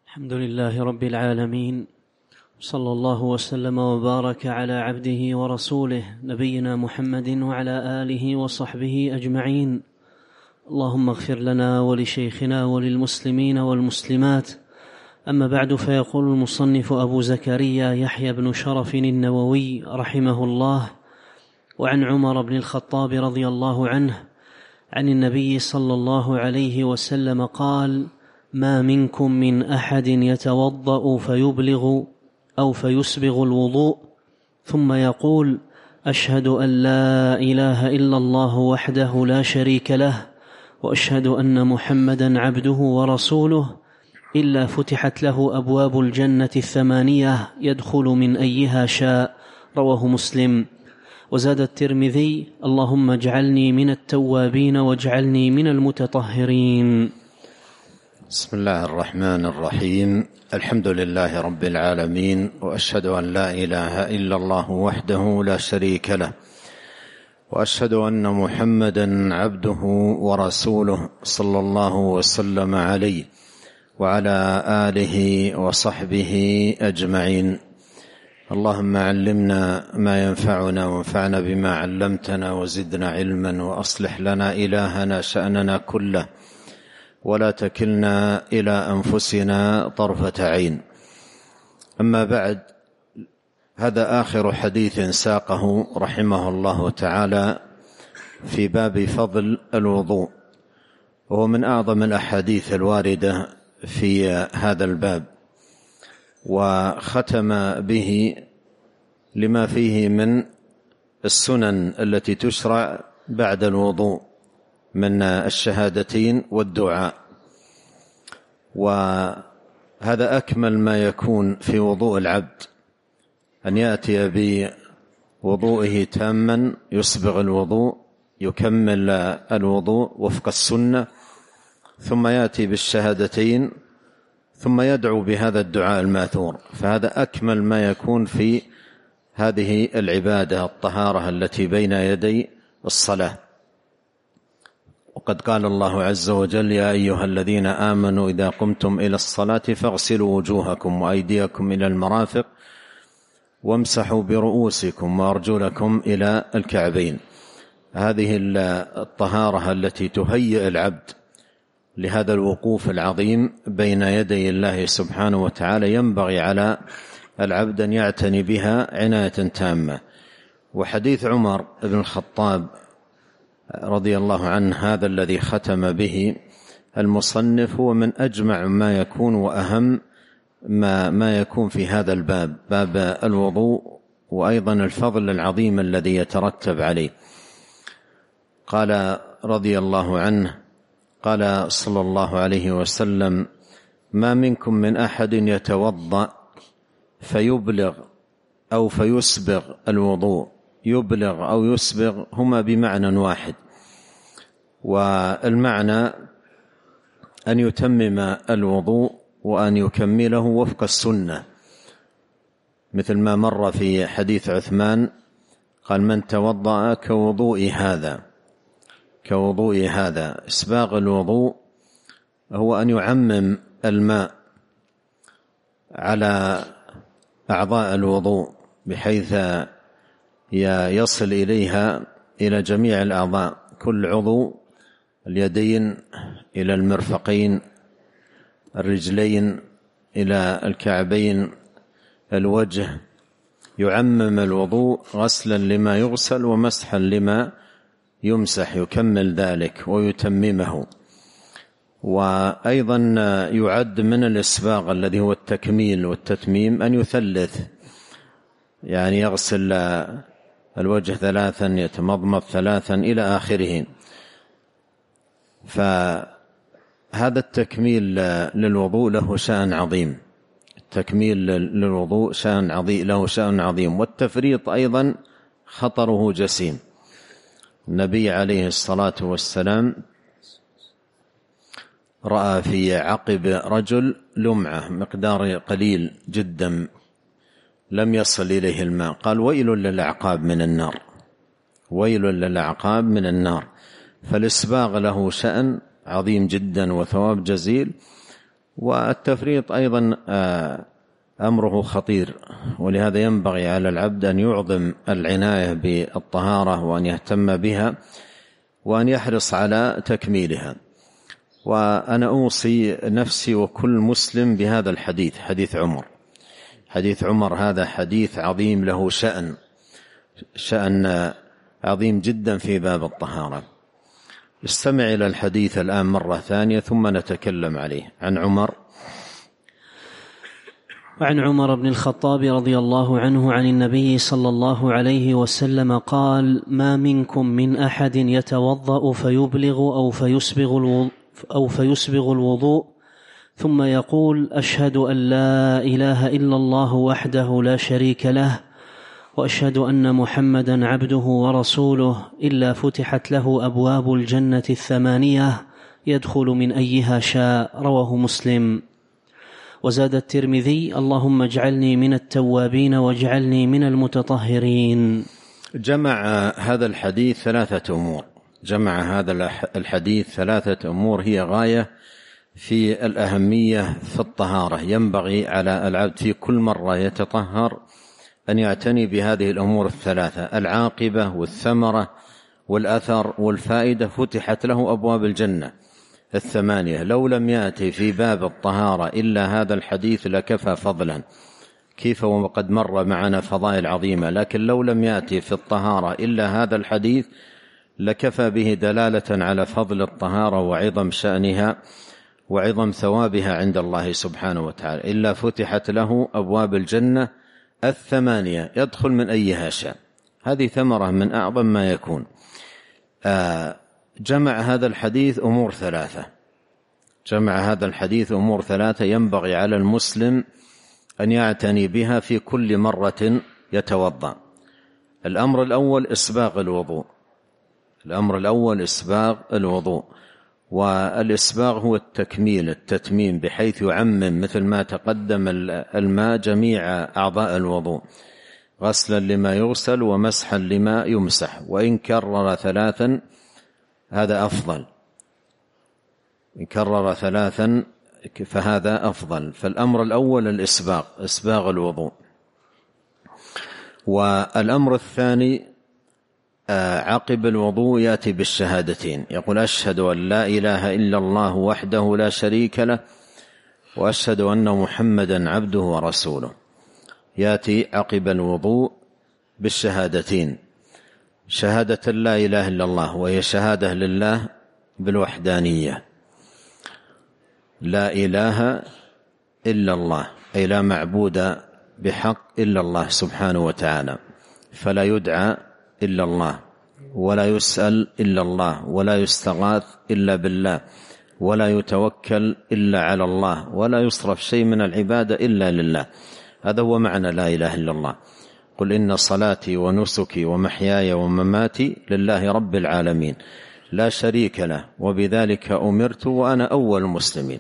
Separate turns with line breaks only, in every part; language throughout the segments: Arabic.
الحمد لله رب العالمين، صلى الله وسلم وبارك على عبده ورسوله نبينا محمد وعلى آله وصحبه أجمعين. اللهم اغفر لنا ولشيخنا وللمسلمين والمسلمات. أما بعد، فيقول المصنف أبو زكريا يحيى بن شرف النووي رحمه الله: وعن عمر بن الخطاب رضي الله عنه عن النبي صلى الله عليه وسلم قال: ما منكم من أحد يتوضأ فيبلغ أو فيسبغ الوضوء ثم يقول: أشهد أن لا إله إلا الله وحده لا شريك له وأشهد أن محمدا عبده ورسوله، إلا فتحت له أبواب الجنة 8 يدخل من أيها شاء. رواه مسلم. وزاد الترمذي: اللهم اجعلني من التوابين واجعلني من المتطهرين.
بسم الله الرحمن الرحيم. الحمد لله رب العالمين، وأشهد أن لا إله إلا الله وحده لا شريك له، وأشهد أن محمدا عبده ورسوله صلى الله وسلم عليه وعلى آله وصحبه أجمعين. اللهم علمنا ما ينفعنا وانفعنا بما علمتنا وزدنا علما، وأصلح لنا إلهنا شأننا كله، ولا تكلنا إلى أنفسنا طرفة عين. أما بعد، هذا آخر حديث ساقه رحمه الله تعالى في باب فضل الوضوء، وهو من أعظم الأحاديث الواردة في هذا الباب، وختم به لما فيه من السنن التي تشرع بعد الوضوء من الشهادتين والدعاء. وهذا أكمل ما يكون في وضوء العبد، أن يأتي بوضوئه تاما، يسبغ الوضوء، يكمل الوضوء وفق السنة، ثم يأتي بالشهادتين، ثم يدعو بهذا الدعاء الماثور. فهذا أكمل ما يكون في هذه العبادة، الطهارة التي بين يدي الصلاة. وقد قال الله عز وجل: يا أيها الذين آمنوا إذا قمتم إلى الصلاة فاغسلوا وجوهكم وأيديكم إلى المرافق وامسحوا برؤوسكم وأرجلكم إلى الكعبين. هذه الطهارة التي تهيئ العبد لهذا الوقوف العظيم بين يدي الله سبحانه وتعالى، ينبغي على العبد أن يعتني بها عناية تامة. وحديث عمر بن الخطاب رضي الله عنه هذا الذي ختم به المصنف هو من أجمع ما يكون وأهم ما يكون في هذا الباب، باب الوضوء، وأيضا الفضل العظيم الذي يترتب عليه. قال رضي الله عنه: قال صلى الله عليه وسلم: ما منكم من أحد يتوضأ فيبلغ أو فيسبغ الوضوء. يبلغ أو يسبغ هما بمعنى واحد، والمعنى أن يتمم الوضوء وأن يكمله وفق السنة، مثل ما مر في حديث عثمان قال: من توضأ كوضوء هذا. إسباغ الوضوء هو أن يعمم الماء على أعضاء الوضوء بحيث يصل إليها إلى جميع الأعضاء، كل عضو، اليدين إلى المرفقين، الرجلين إلى الكعبين، الوجه، يعمم الوضوء غسلا لما يغسل ومسحا لما يمسح، يكمل ذلك ويتممه. وأيضا يعد من الإسباغ الذي هو التكميل والتتميم أن يثلث، يعني يغسل الوجه 3، يتمضمض 3 إلى آخره. فهذا التكميل للوضوء له شأن عظيم، التكميل للوضوء له شأن عظيم، والتفريط أيضا خطره جسيم. النبي عليه الصلاة والسلام رأى في عقب رجل لمعة مقدار قليل جدا لم يصل إليه الماء، قال: ويل للأعقاب من النار، ويل للأعقاب من النار. فالإسباغ له شأن عظيم جدا وثواب جزيل، والتفريط أيضا أمره خطير، ولهذا ينبغي على العبد أن يعظم العناية بالطهارة وأن يهتم بها وأن يحرص على تكميلها. وأنا أوصي نفسي وكل مسلم بهذا الحديث، حديث عمر هذا حديث عظيم، له شأن عظيم جدا في باب الطهارة. استمع إلى الحديث الآن مرة ثانية ثم نتكلم عليه.
عن عمر بن الخطاب رضي الله عنه عن النبي صلى الله عليه وسلم قال: ما منكم من أحد يتوضأ فيبلغ أو فيسبغ الوضوء ثم يقول: أشهد أن لا إله إلا الله وحده لا شريك له وأشهد أن محمدا عبده ورسوله إلا فتحت له أبواب الجنة 8 يدخل من أيها شاء. رواه مسلم. وزاد الترمذي: اللهم اجعلني من التوابين واجعلني من المتطهرين.
جمع هذا الحديث ثلاثة أمور هي غاية في الأهمية في الطهارة. ينبغي على العبد في كل مرة يتطهر أن يعتني بهذه الأمور الثلاثة: العاقبة والثمرة والأثر والفائدة. فتحت له أبواب الجنة 8. لو لم يأتي في باب الطهارة إلا هذا الحديث لكفى فضلا، كيف وقد مر معنا فضائل عظيمة، لكن لو لم يأتي في الطهارة إلا هذا الحديث لكفى به دلالة على فضل الطهارة وعظم شأنها وعظم ثوابها عند الله سبحانه وتعالى. إلا فتحت له أبواب الجنة 8 يدخل من أيها شاء. هذه ثمرة من أعظم ما يكون. جمع هذا الحديث أمور ثلاثة ينبغي على المسلم أن يعتني بها في كل مرة يتوضأ. الأمر الأول إسباغ الوضوء. والإسباغ هو التتميم بحيث يعمم مثل ما تقدم الماء جميع أعضاء الوضوء، غسلا لما يغسل ومسحا لما يمسح. وإن كرر 3 هذا أفضل، إن كرر 3 فهذا أفضل. فالأمر الأول إسباغ الوضوء. والأمر الثاني عقب الوضوء يأتي بالشهادتين، يقول: أشهد أن لا إله إلا الله وحده لا شريك له وأشهد أن محمدا عبده ورسوله. يأتي عقب الوضوء بالشهادتين: شهادة لا إله إلا الله، وهي شهادة لله بالوحدانية، لا إله إلا الله أي لا معبود بحق إلا الله سبحانه وتعالى، فلا يدعى إلا الله ولا يسأل إلا الله ولا يستغاث إلا بالله ولا يتوكل إلا على الله ولا يصرف شيء من العبادة إلا لله. هذا هو معنى لا إله إلا الله. قل إن صلاتي ونسكي ومحياي ومماتي لله رب العالمين لا شريك له وبذلك أمرت وأنا أول المسلمين.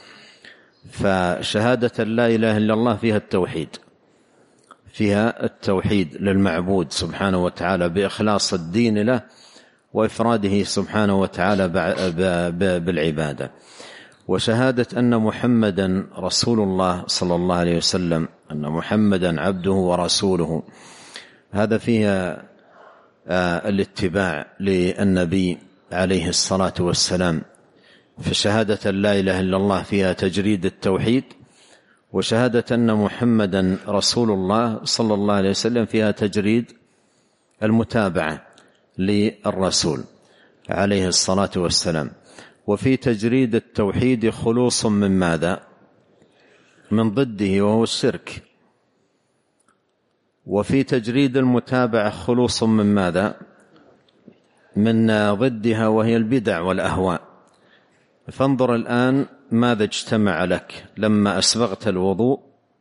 فشهادة لا إله إلا الله فيها التوحيد للمعبود سبحانه وتعالى بإخلاص الدين له وإفراده سبحانه وتعالى بالعبادة. وشهادة أن محمدا رسول الله صلى الله عليه وسلم، أن محمدا عبده ورسوله، هذا فيها الاتباع للنبي عليه الصلاة والسلام. فشهادة لا إله إلا الله فيها تجريد التوحيد، وشهادة أن محمدا رسول الله صلى الله عليه وسلم فيها تجريد المتابعة للرسول عليه الصلاة والسلام. وفي تجريد التوحيد خلوص من ماذا؟ من ضده وهو الشرك. وفي تجريد المتابعة خلوص من ماذا؟ من ضدها وهي البدع والأهواء. فانظر الآن ماذا اجتمع لك لما أسبغت الوضوء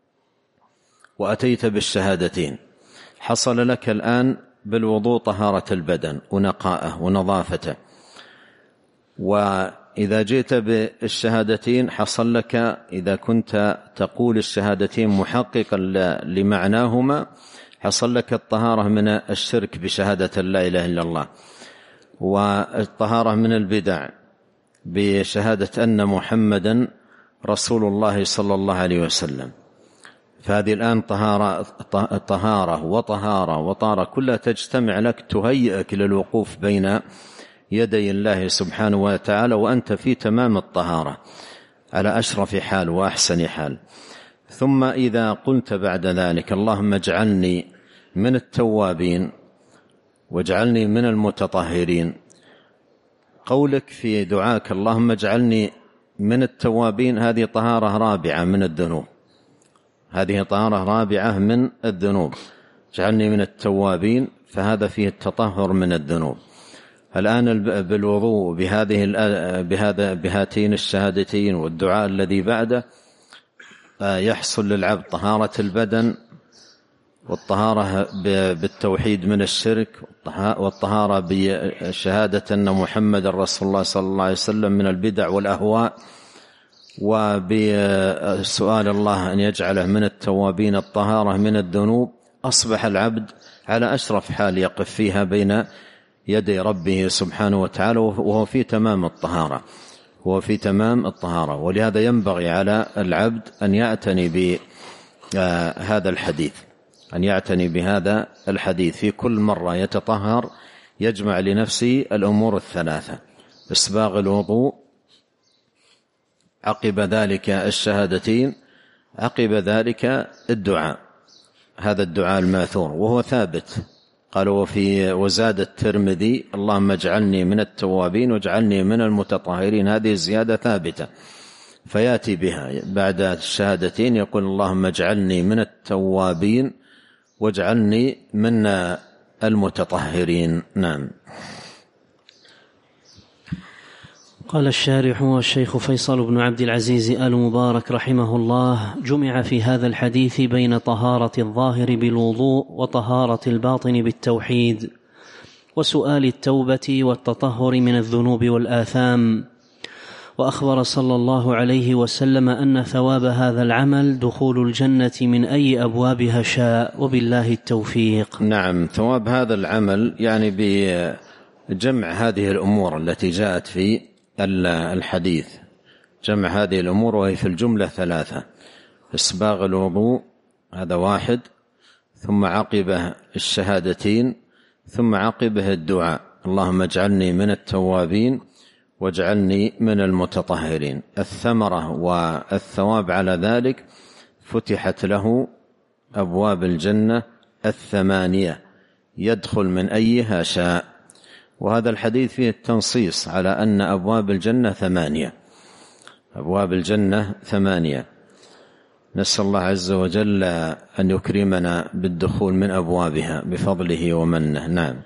وأتيت بالشهادتين. حصل لك الآن بالوضوء طهارة البدن ونقاءه ونظافته، وإذا جئت بالشهادتين حصل لك، إذا كنت تقول الشهادتين محققا لمعناهما، حصل لك الطهارة من الشرك بشهادة لا إله إلا الله، والطهارة من البدع بشهادة أن محمدا رسول الله صلى الله عليه وسلم. فهذه الآن طهارة وطهارة كلها تجتمع لك تهيئك للوقوف بين يدي الله سبحانه وتعالى وأنت في تمام الطهارة على أشرف حال وأحسن حال. ثم إذا قلت بعد ذلك اللهم اجعلني من التوابين واجعلني من المتطهرين، قولك في دعاك اللهم اجعلني من التوابين هذه طهارة رابعة من الذنوب، هذه طهارة رابعة من الذنوب. اجعلني من التوابين فهذا فيه التطهر من الذنوب. الآن بالوضوء بهاتين الشهادتين والدعاء الذي بعده يحصل للعبد طهارة البدن والطهارة بالتوحيد من الشرك والطهارة بشهادة أن محمد رسول الله صلى الله عليه وسلم من البدع والأهواء، وبسؤال الله أن يجعله من التوابين الطهارة من الذنوب. أصبح العبد على أشرف حال يقف فيها بين يدي ربه سبحانه وتعالى وهو في تمام الطهارة، ولهذا ينبغي على العبد أن يعتني بهذا الحديث في كل مرة يتطهر يجمع لنفسه الأمور الثلاثة: إسباغ الوضوء، عقب ذلك الشهادتين، عقب ذلك الدعاء. هذا الدعاء الماثور وهو ثابت. قالوا وزاد الترمذي اللهم اجعلني من التوابين واجعلني من المتطهرين، هذه الزيادة ثابتة، فيأتي بها بعد الشهادتين يقول اللهم اجعلني من التوابين واجعلني من المتطهرين. نعم.
قال الشارح والشيخ فيصل بن عبد العزيز آل مبارك رحمه الله: جمع في هذا الحديث بين طهارة الظاهر بالوضوء وطهارة الباطن بالتوحيد وسؤال التوبة والتطهر من الذنوب والآثام. وأخبر صلى الله عليه وسلم أن ثواب هذا العمل دخول الجنة من أي أبوابها شاء، وبالله التوفيق.
نعم، ثواب هذا العمل يعني بجمع هذه الأمور التي جاءت في الحديث، جمع هذه الأمور وهي في الجملة ثلاثة: إسباغ الوضوء هذا واحد، ثم عقبه الشهادتين، ثم عقبه الدعاء اللهم اجعلني من التوابين واجعلني من المتطهرين. الثمرة والثواب على ذلك فتحت له أبواب الجنة 8 يدخل من أيها شاء. وهذا الحديث فيه التنصيص على أن أبواب الجنة 8، أبواب الجنة 8. نسأل الله عز وجل أن يكرمنا بالدخول من أبوابها بفضله ومنه. نعم.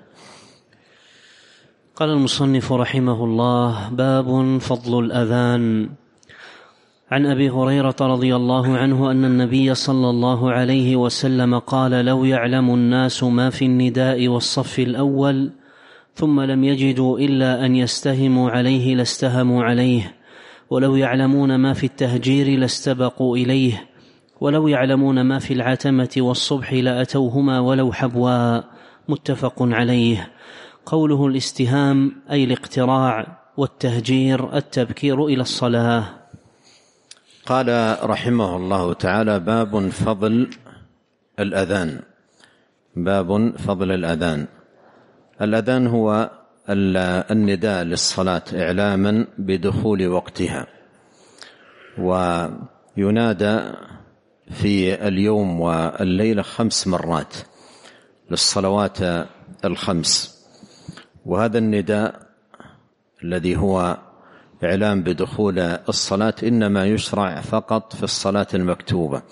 قال المصنف رحمه الله: باب فضل الأذان. عن أبي هريرة رضي الله عنه أن النبي صلى الله عليه وسلم قال: لو يعلم الناس ما في النداء والصف الأول ثم لم يجدوا إلا أن يستهموا عليه لاستهموا عليه، ولو يعلمون ما في التهجير لاستبقوا إليه، ولو يعلمون ما في العتمة والصبح لأتوهما ولو حبوا. متفق عليه. قوله الاستهام أي الاقتراع، والتهجير التبكير إلى الصلاة.
قال رحمه الله تعالى: باب فضل الأذان. باب فضل الأذان. الأذان هو النداء للصلاة إعلاما بدخول وقتها، وينادى في اليوم والليلة 5 مرات للصلوات 5. وهذا النداء الذي هو إعلام بدخول الصلاة إنما يشرع فقط في الصلاة المكتوبة،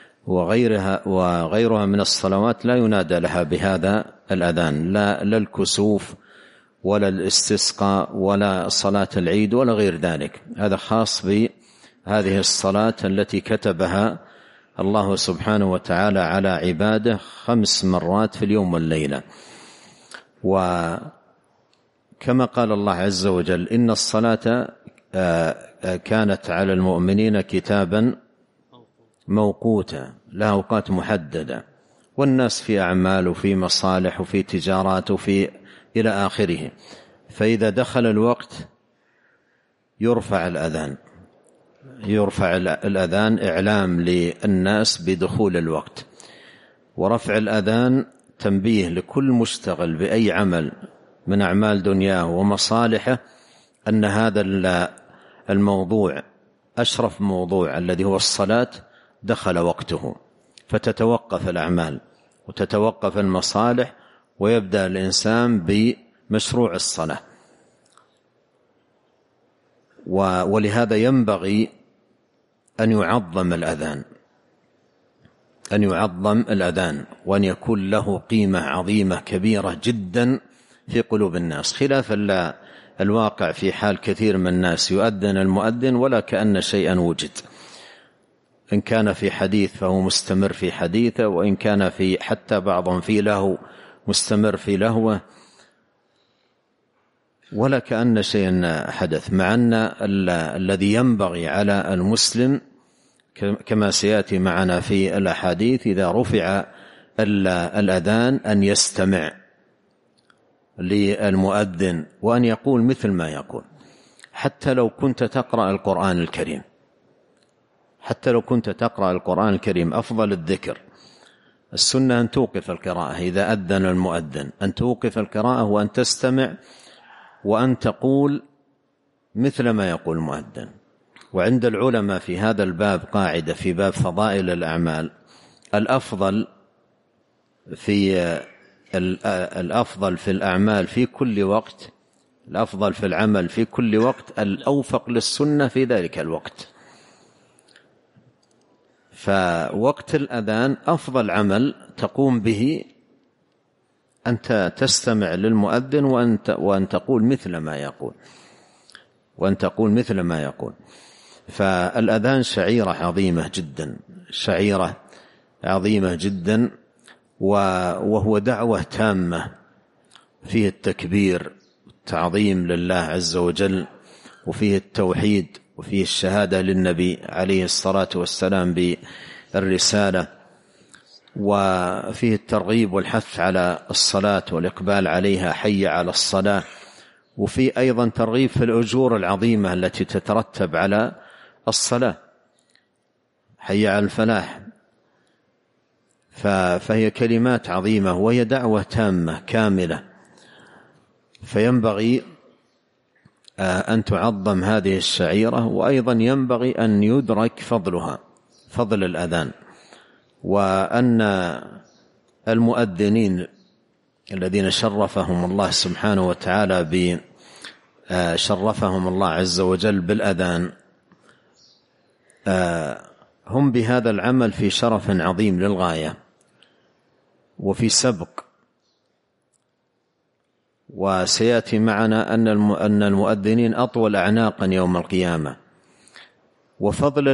وغيرها من الصلوات لا ينادى لها بهذا الأذان، لا الكسوف ولا الاستسقاء ولا صلاة العيد ولا غير ذلك. هذا خاص بهذه الصلاة التي كتبها الله سبحانه وتعالى على عباده 5 مرات في اليوم والليلة. وكما قال الله عز وجل: إن الصلاة كانت على المؤمنين كتابا موقوتا، لها أوقات محددة، والناس في أعمال وفي مصالح وفي تجارات وفي إلى آخره. فإذا دخل الوقت يرفع الأذان، يرفع الأذان إعلام للناس بدخول الوقت، ورفع الأذان تنبيه لكل مشتغل بأي عمل من أعمال دنياه ومصالحه أن هذا الموضوع أشرف موضوع الذي هو الصلاة دخل وقته، فتتوقف الأعمال وتتوقف المصالح ويبدأ الإنسان بمشروع الصلاة. ولهذا ينبغي أن يعظم الأذان وأن يكون له قيمة عظيمة كبيرة جدا في قلوب الناس، خلاف الواقع في حال كثير من الناس يؤذن المؤذن ولا كأن شيئا وجد، إن كان في حديث فهو مستمر في حديثه، وإن كان في حتى بعضهم في لهو مستمر في لهوه، ولا كأن شيئا حدث، مع أن الذي ينبغي على المسلم كما سيأتي معنا في الأحاديث إذا رفع الأذان أن يستمع للمؤذن وأن يقول مثل ما يقول، حتى لو كنت تقرأ القرآن الكريم أفضل الذكر. السنة أن توقف القراءة إذا أذن المؤذن، أن توقف القراءة وأن تستمع وأن تقول مثل ما يقول المؤذن. وعند العلماء في هذا الباب قاعدة في باب فضائل الأعمال: الأفضل في الأعمال في كل وقت، الأفضل في العمل في كل وقت الأوفق للسنة في ذلك الوقت. فوقت الأذان أفضل عمل تقوم به أنت تستمع للمؤذن وأن تقول مثل ما يقول. فالأذان شعيرة عظيمة جدا، وهو دعوة تامة فيه التكبير والتعظيم لله عز وجل، وفيه التوحيد، وفيه الشهادة للنبي عليه الصلاة والسلام بالرسالة، وفيه الترغيب والحث على الصلاة والإقبال عليها، حي على الصلاة، وفيه أيضا ترغيب في الأجور العظيمة التي تترتب على الصلاة، حي على الفلاح. فهي كلمات عظيمة وهي دعوة تامة كاملة، فينبغي أن تعظم هذه الشعيرة، وأيضا ينبغي أن يدرك فضل الأذان، وأن المؤذنين الذين شرفهم الله سبحانه وتعالى شرفهم الله عز وجل بالأذان هم بهذا العمل في شرف عظيم للغاية وفي سبق. وسيأتي معنا أن المؤذنين أطول أعناقا يوم القيامة. وفضل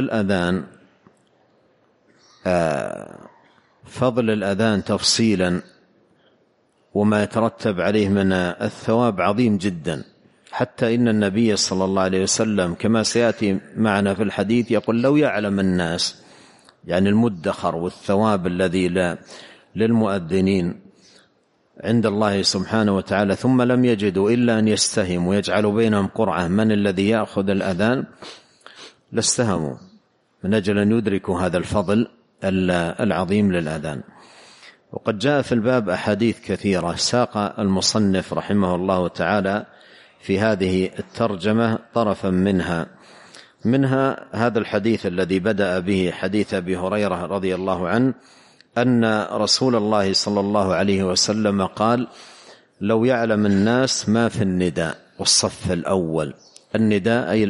الأذان تفصيلا وما يترتب عليه من الثواب عظيم جدا، حتى إن النبي صلى الله عليه وسلم كما سيأتي معنا في الحديث يقول: لو يعلم الناس، يعني المدخر والثواب الذي للمؤذنين عند الله سبحانه وتعالى، ثم لم يجدوا إلا أن يستهموا ويجعلوا بينهم قرعة من الذي يأخذ الأذان، لاستهموا من أجل أن يدركوا هذا الفضل العظيم للأذان. وقد جاء في الباب أحاديث كثيرة، ساق المصنف رحمه الله تعالى في هذه الترجمة طرفا منها هذا الحديث الذي بدأ به، حديث أبي هريرة رضي الله عنه أن رسول الله صلى الله عليه وسلم قال: لو يعلم الناس ما في النداء والصف الأول. النداء أي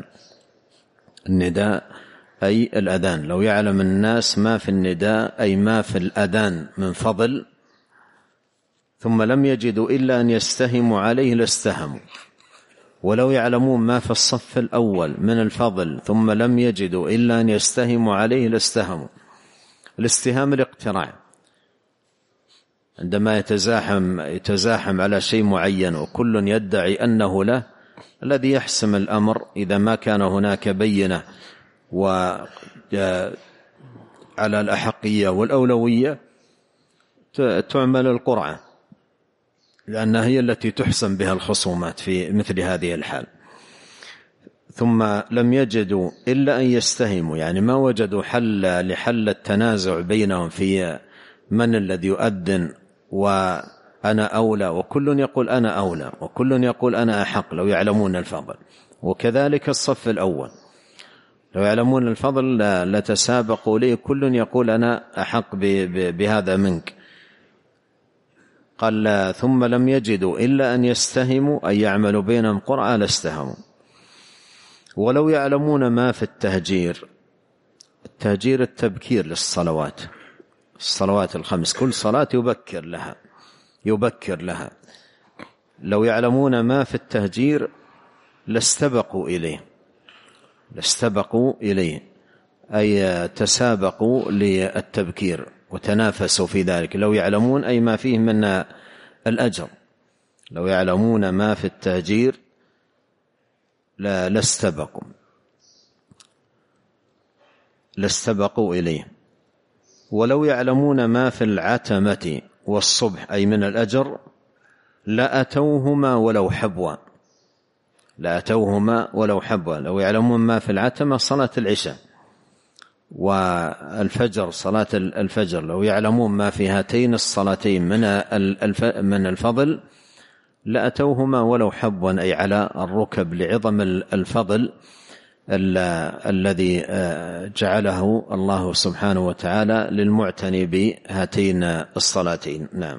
الأذان. لو يعلم الناس ما في النداء أي ما في الأذان من فضل، ثم لم يجدوا إلا أن يستهموا عليه لاستهموا. ولو يعلمون ما في الصف الأول من الفضل ثم لم يجدوا إلا أن يستهموا عليه لاستهموا. الاستهام الاقتراع، عندما يتزاحم على شيء معين وكل يدعي أنه له، الذي يحسم الأمر إذا ما كان هناك بينة وعلى الأحقية والأولوية تعمل القرعة، لأنها هي التي تحسم بها الخصومات في مثل هذه الحال. ثم لم يجدوا إلا أن يستهموا، يعني ما وجدوا حل لحل التنازع بينهم في من الذي يؤذن وأنا أولى، وكل يقول أنا أولى وكل يقول أنا أحق لو يعلمون الفضل. وكذلك الصف الأول لو يعلمون الفضل لتسابقوا لي، كل يقول أنا أحق بهذا منك. قال ثم لم يجدوا إلا أن يستهموا أن يعملوا بينهم قرعة لاستهموا. ولو يعلمون ما في التهجير، التهجير التبكير للصلوات، الصلوات الخمس، كل صلاة يبكر لها. لو يعلمون ما في التهجير لاستبقوا إليه، أي تسابقوا للتبكير وتنافسوا في ذلك. لو يعلمون أي ما فيه من الأجر، لو يعلمون ما في التهجير لاستبقوا إليه. ولو يعلمون ما في العتمة والصبح أي من الأجر لأتوهما ولو حبوا. لو يعلمون ما في العتمة صلاة العشاء والفجر، صلاة الفجر، لو يعلمون ما في هاتين الصلاتين من الفضل لأتوهما ولو حبوا، أي على الركب، لعظم الفضل الذي جعله الله سبحانه وتعالى للمعتني بهاتين الصلاتين. نعم.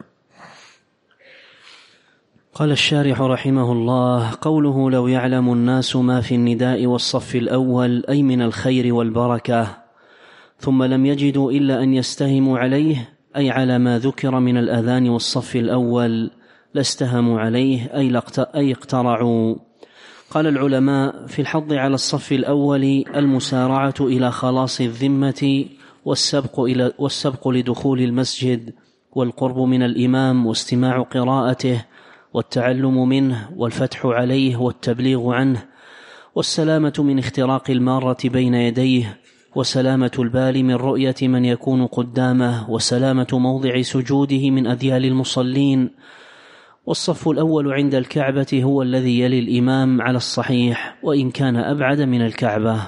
قال الشارح رحمه الله: قوله لو يعلم الناس ما في النداء والصف الأول أي من الخير والبركة، ثم لم يجدوا إلا أن يستهموا عليه أي على ما ذكر من الأذان والصف الأول لاستهموا عليه أي اقترعوا. قال العلماء في الحض على الصف الأول المسارعة إلى خلاص الذمة والسبق لدخول المسجد والقرب من الإمام واستماع قراءته والتعلم منه والفتح عليه والتبليغ عنه والسلامة من اختراق المارة بين يديه وسلامة البال من رؤية من يكون قدامه وسلامة موضع سجوده من أذيال المصلين. والصف الأول عند الكعبة هو الذي يلي الإمام على الصحيح وإن كان أبعد من الكعبة.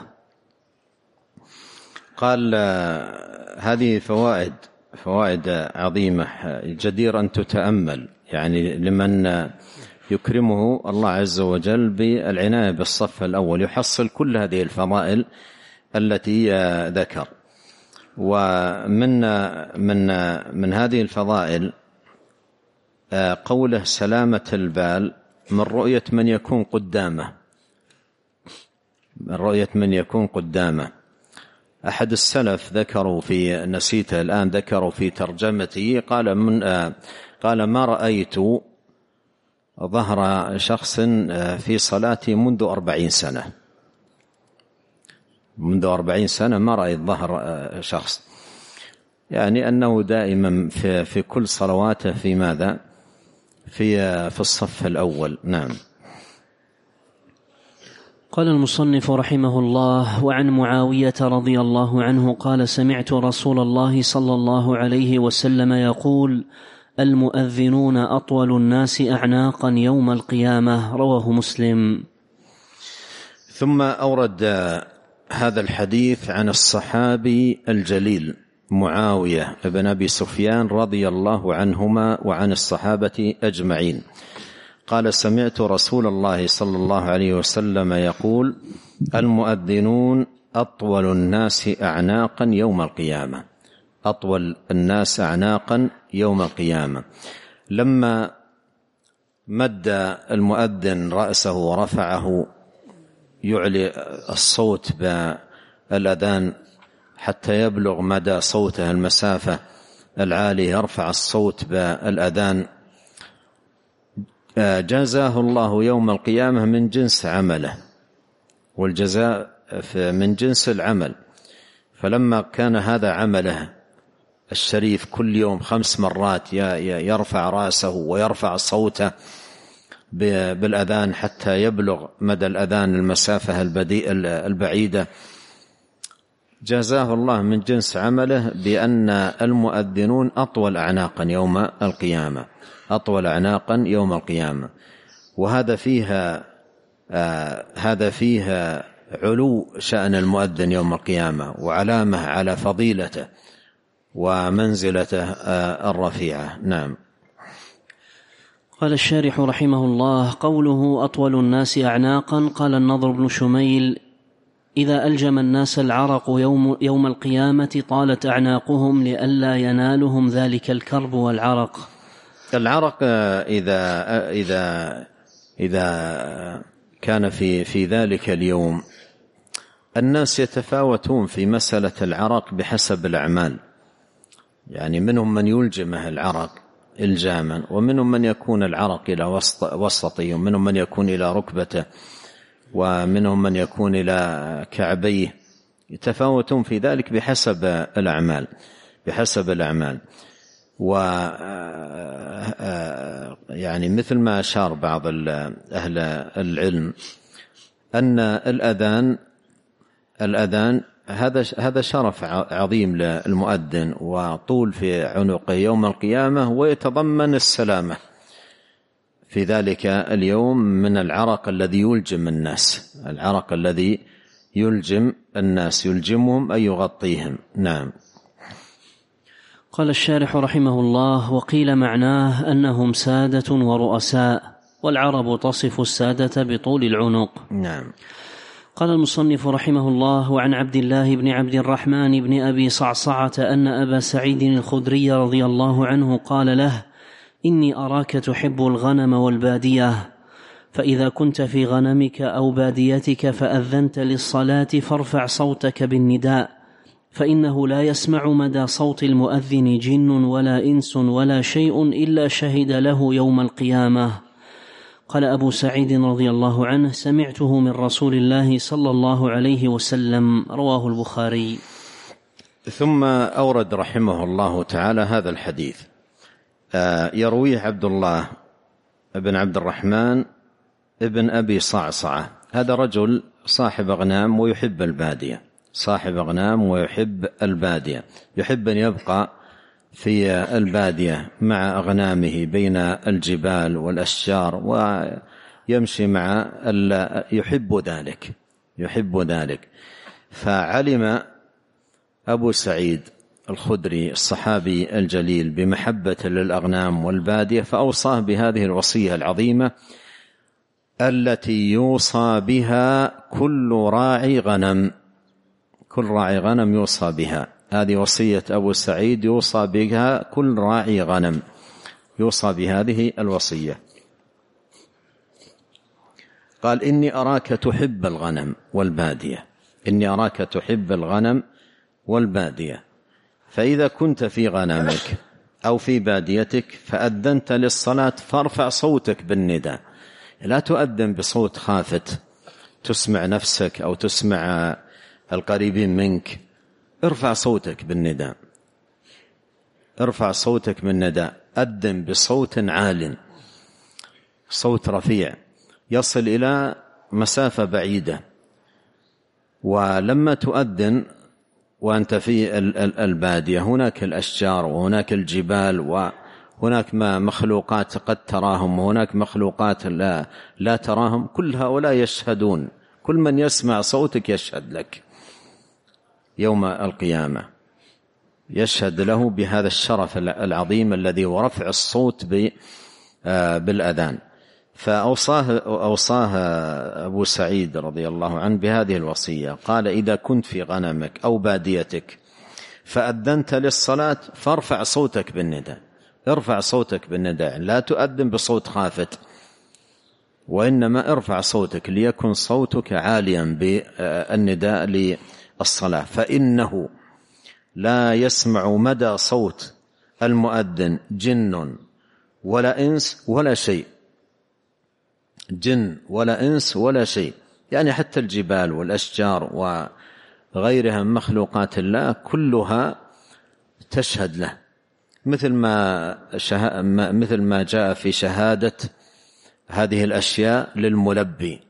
قال هذه فوائد عظيمة جدير أن تتأمل، يعني لمن يكرمه الله عز وجل بالعناية بالصف الأول يحصل كل هذه الفضائل التي ذكر. ومن هذه الفضائل قوله سلامة البال من رؤية من يكون قدامه. أحد السلف ذكروا في ترجمته قال ما رأيت ظهر شخص في صلاتي منذ 40 سنة، منذ 40 سنة ما رأيت ظهر شخص، يعني أنه دائما في كل صلواته في ماذا؟ في الصف الأول. نعم.
قال المصنف رحمه الله: وعن معاوية رضي الله عنه قال: سمعت رسول الله صلى الله عليه وسلم يقول: المؤذنون أطول الناس أعناقا يوم القيامة. رواه مسلم.
ثم أورد هذا الحديث عن الصحابي الجليل معاوية بن أبي سفيان رضي الله عنهما وعن الصحابة أجمعين قال: سمعت رسول الله صلى الله عليه وسلم يقول: المؤذنون أطول الناس أعناقا يوم القيامة. أطول الناس أعناقا يوم القيامة. لما مد المؤذن رأسه ورفعه يعلي الصوت بالأذان حتى يبلغ مدى صوته المسافة العالية، يرفع الصوت بالأذان، جازاه الله يوم القيامة من جنس عمله، والجزاء من جنس العمل. فلما كان هذا عمله الشريف كل يوم 5 مرات يرفع رأسه ويرفع صوته بالأذان حتى يبلغ مدى الأذان المسافة البعيدة، جازاه الله من جنس عمله بأن المؤذنون أطول أعناقا يوم القيامة، أطول أعناقا يوم القيامة. وهذا فيها هذا فيه علو شأن المؤذن يوم القيامة وعلامة على فضيلته ومنزلته الرفيعة. نعم.
قال الشارح رحمه الله: قوله أطول الناس أعناقا، قال النضر بن شميل: إذا ألجم الناس العرق يوم القيامة طالت أعناقهم لئلا ينالهم ذلك الكرب والعرق.
العرق إذا كان في ذلك اليوم الناس يتفاوتون في مسألة العرق بحسب الأعمال، يعني منهم من يلجمه العرق إلجاما، ومنهم من يكون العرق إلى وسطه، ومنهم من يكون إلى ركبته، ومنهم من يكون إلى كعبيه. يتفاوتون في ذلك بحسب الأعمال. يعني مثل ما أشار بعض أهل العلم أن الأذان هذا شرف عظيم للمؤذن وطول في عنقه يوم القيامة، ويتضمن السلامة في ذلك اليوم من العرق الذي يلجم الناس، يلجمهم أي يغطيهم. نعم.
قال الشارح رحمه الله: وقيل معناه أنهم سادة ورؤساء، والعرب تصف السادة بطول العنق.
نعم.
قال المصنف رحمه الله: وعن عبد الله بن عبد الرحمن بن أبي صعصعة أن أبا سعيد الخدري رضي الله عنه قال له: إني أراك تحب الغنم والبادية، فإذا كنت في غنمك أو باديتك فأذنت للصلاة فارفع صوتك بالنداء، فإنه لا يسمع مدى صوت المؤذن جن ولا إنس ولا شيء إلا شهد له يوم القيامة. قال أبو سعيد رضي الله عنه: سمعته من رسول الله صلى الله عليه وسلم. رواه البخاري.
ثم أورد رحمه الله تعالى هذا الحديث، يرويه عبد الله بن عبد الرحمن ابن أبي صعصعة. هذا رجل صاحب أغنام ويحب البادية، يحب أن يبقى في البادية مع أغنامه بين الجبال والأشجار، ويمشي يحب ذلك. فعلم أبو سعيد الخدري الصحابي الجليل بمحبة للأغنام والبادية، فأوصاه بهذه الوصية العظيمة التي يوصى بها كل راعي غنم يوصى بها. هذه وصية أبو سعيد يوصى بها كل راعي غنم، يوصى بهذه الوصية. قال: إني أراك تحب الغنم والبادية، فإذا كنت في غنمك أو في باديتك فأذنت للصلاة فارفع صوتك بالنداء. لا تؤذن بصوت خافت تسمع نفسك أو تسمع القريبين منك، ارفع صوتك بالنداء، أذن بصوت عال، صوت رفيع يصل إلى مسافة بعيدة. ولما تؤذن وأنت في البادية هناك الأشجار وهناك الجبال وهناك مخلوقات قد تراهم وهناك مخلوقات لا تراهم، كل هؤلاء يشهدون، كل من يسمع صوتك يشهد لك يوم القيامة، يشهد له بهذا الشرف العظيم الذي هو رفع الصوت بالأذان. فأوصاه أبو سعيد رضي الله عنه بهذه الوصية. قال: إذا كنت في غنمك أو باديتك فأذنت للصلاة فارفع صوتك بالنداء، ارفع صوتك بالنداء، لا تؤذن بصوت خافت، وإنما ارفع صوتك ليكن صوتك عاليا بالنداء للصلاة، فإنه لا يسمع مدى صوت المؤذن جن ولا إنس ولا شيء، جن ولا إنس ولا شيء، يعني حتى الجبال والأشجار وغيرها من مخلوقات الله كلها تشهد له، مثل ما جاء في شهادة هذه الأشياء للملبي.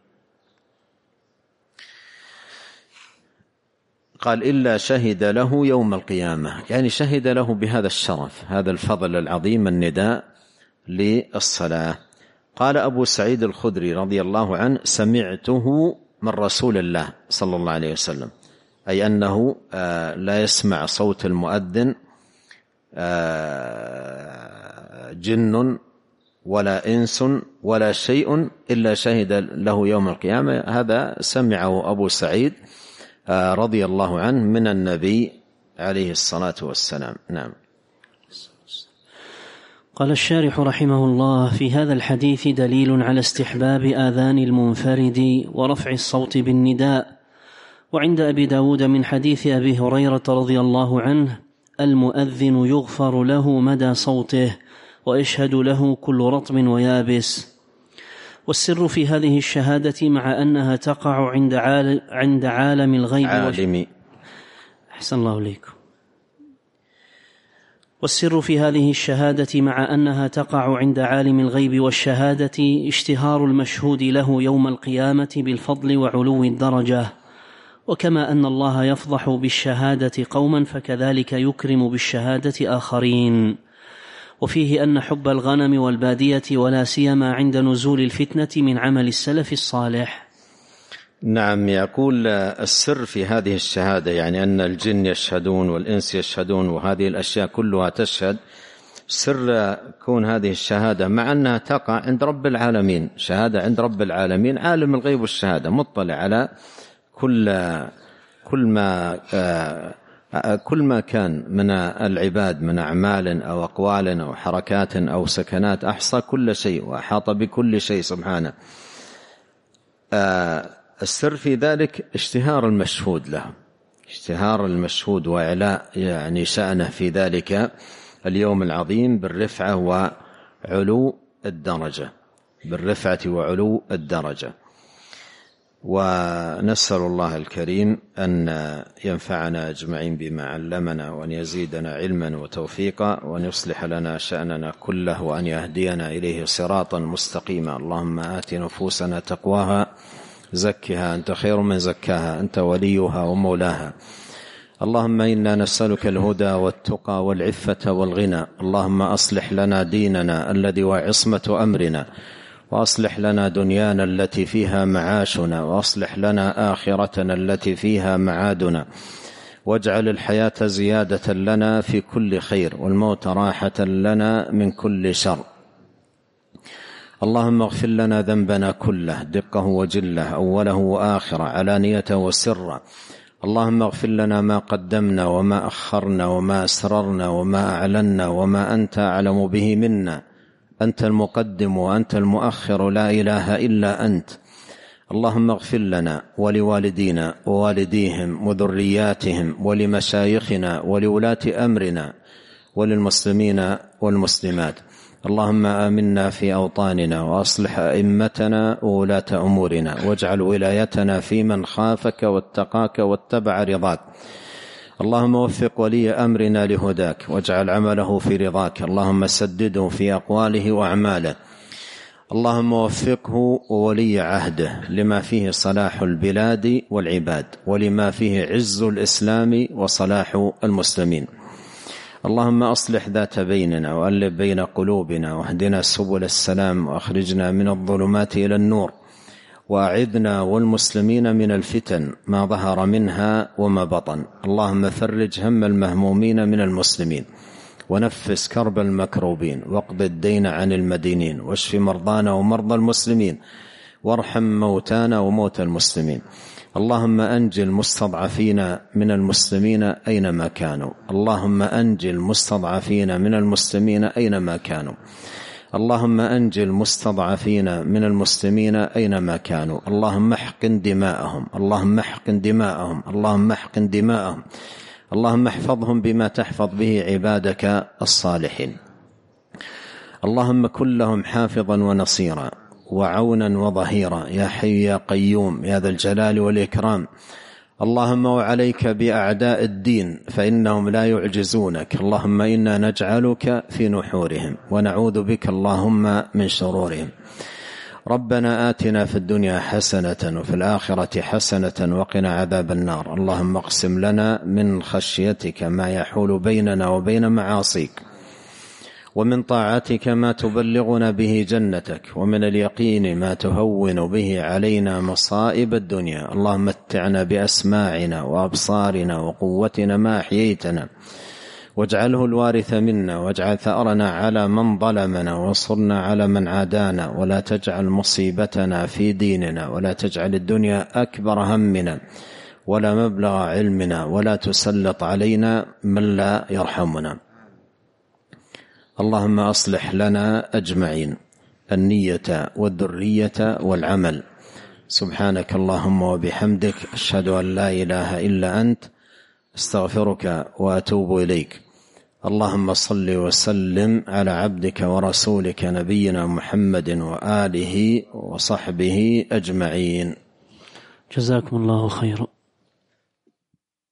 قال: إلا شهد له يوم القيامة، يعني شهد له بهذا الشرف، هذا الفضل العظيم، النداء للصلاة. قال أبو سعيد الخدري رضي الله عنه: سمعته من رسول الله صلى الله عليه وسلم، أي أنه لا يسمع صوت المؤذن جن ولا إنس ولا شيء إلا شهد له يوم القيامة. هذا سمعه أبو سعيد رضي الله عنه من النبي عليه الصلاة والسلام. نعم.
قال الشارح رحمه الله: في هذا الحديث دليل على استحباب آذان المنفرد ورفع الصوت بالنداء. وعند أبي داود من حديث أبي هريرة رضي الله عنه: المؤذن يغفر له مدى صوته ويشهد له كل رطب ويابس. والسر في هذه الشهادة مع أنها تقع عند عالم الغيب أحسن الله إليكم. والسر في هذه الشهادة مع أنها تقع عند عالم الغيب والشهادة اشتهار المشهود له يوم القيامة بالفضل وعلو الدرجة. وكما أن الله يفضح بالشهادة قوما فكذلك يكرم بالشهادة آخرين. وفيه أن حب الغنم والبادية ولا سيما عند نزول الفتنة من عمل السلف الصالح.
نعم. يقول السر في هذه الشهادة، يعني أن الجن يشهدون والإنس يشهدون وهذه الأشياء كلها تشهد، سر كون هذه الشهادة مع أنها تقع عند رب العالمين، شهادة عند رب العالمين عالم الغيب والشهادة، مطلع على كل ما كان من العباد من أعمال أو أقوال أو حركات أو سكنات، أحصى كل شيء وأحاط بكل شيء سبحانه. السر في ذلك اشتهار المشهود له، اشتهار المشهود وإعلاء يعني شأنه في ذلك اليوم العظيم بالرفعة وعلو الدرجة، بالرفعة وعلو الدرجة. ونسأل الله الكريم أن ينفعنا أجمعين بما علمنا، وأن يزيدنا علما وتوفيقا، وأن يصلح لنا شأننا كله، وأن يهدينا إليه صراطا مستقيما. اللهم آت نفوسنا تقواها زكها أنت خير من زكاها، أنت وليها ومولاها. اللهم إنا نسألك الهدى والتقى والعفة والغنى. اللهم أصلح لنا ديننا الذي وعصمة أمرنا، وأصلح لنا دنيانا التي فيها معاشنا، وأصلح لنا آخرتنا التي فيها معادنا، واجعل الحياة زيادة لنا في كل خير، والموت راحة لنا من كل شر. اللهم اغفر لنا ذنبنا كله دقه وجله، أوله وآخره، علانيته وسره. اللهم اغفر لنا ما قدمنا وما أخرنا وما أسررنا وما أعلنا وما أنت أعلم به منا. أنت المقدم وأنت المؤخر، لا إله إلا أنت. اللهم اغفر لنا ولوالدينا ووالديهم وذرياتهم ولمشايخنا ولولاة أمرنا وللمسلمين والمسلمات. اللهم آمنا في أوطاننا، وأصلح أئمتنا وولاة أمورنا، واجعل ولايتنا في من خافك واتقاك واتبع رضاك. اللهم وفق ولي أمرنا لهداك، واجعل عمله في رضاك. اللهم سدده في أقواله وأعماله. اللهم وفقه وولي عهده لما فيه صلاح البلاد والعباد، ولما فيه عز الإسلام وصلاح المسلمين. اللهم أصلح ذات بيننا، وألف بين قلوبنا، واهدنا سبل السلام، وأخرجنا من الظلمات إلى النور، وأعذنا والمسلمين من الفتن ما ظهر منها وما بطن. اللهم فرج هم المهمومين من المسلمين، ونفس كرب المكروبين، واقض الدين عن المدينين، واشف مرضانا ومرضى المسلمين، وارحم موتانا وموتى المسلمين. اللهم أنجِ المستضعفين من المسلمين أينما كانوا. اللهم أنجِ المستضعفين من المسلمين أينما كانوا. اللهم أنجِ المستضعفين من المسلمين أينما كانوا. اللهم احقن دماءهم، اللهم احقن دماءهم، اللهم احقن دماءهم. اللهم احفظهم بما تحفظ به عبادك الصالحين. اللهم كن لهم حافظا ونصيرا وعونا وظهيرا، يا حي يا قيوم يا ذا الجلال والإكرام. اللهم وعليك بأعداء الدين فإنهم لا يعجزونك. اللهم إنا نجعلك في نحورهم، ونعوذ بك اللهم من شرورهم. ربنا آتنا في الدنيا حسنة وفي الآخرة حسنة وقنا عذاب النار. اللهم اقسم لنا من خشيتك ما يحول بيننا وبين معاصيك، ومن طاعتك ما تبلغنا به جنتك، ومن اليقين ما تهون به علينا مصائب الدنيا. اللهم متعنا بأسماعنا وأبصارنا وقوتنا ما أحييتنا، واجعله الوارث منا، واجعل ثأرنا على من ظلمنا، وانصرنا على من عادانا، ولا تجعل مصيبتنا في ديننا، ولا تجعل الدنيا أكبر همنا ولا مبلغ علمنا، ولا تسلط علينا من لا يرحمنا. اللهم أصلح لنا أجمعين النية والذرية والعمل. سبحانك اللهم وبحمدك، أشهد أن لا إله إلا أنت، استغفرك وأتوب إليك. اللهم صل وسلم على عبدك ورسولك نبينا محمد وآله وصحبه أجمعين.
جزاكم الله خيرا.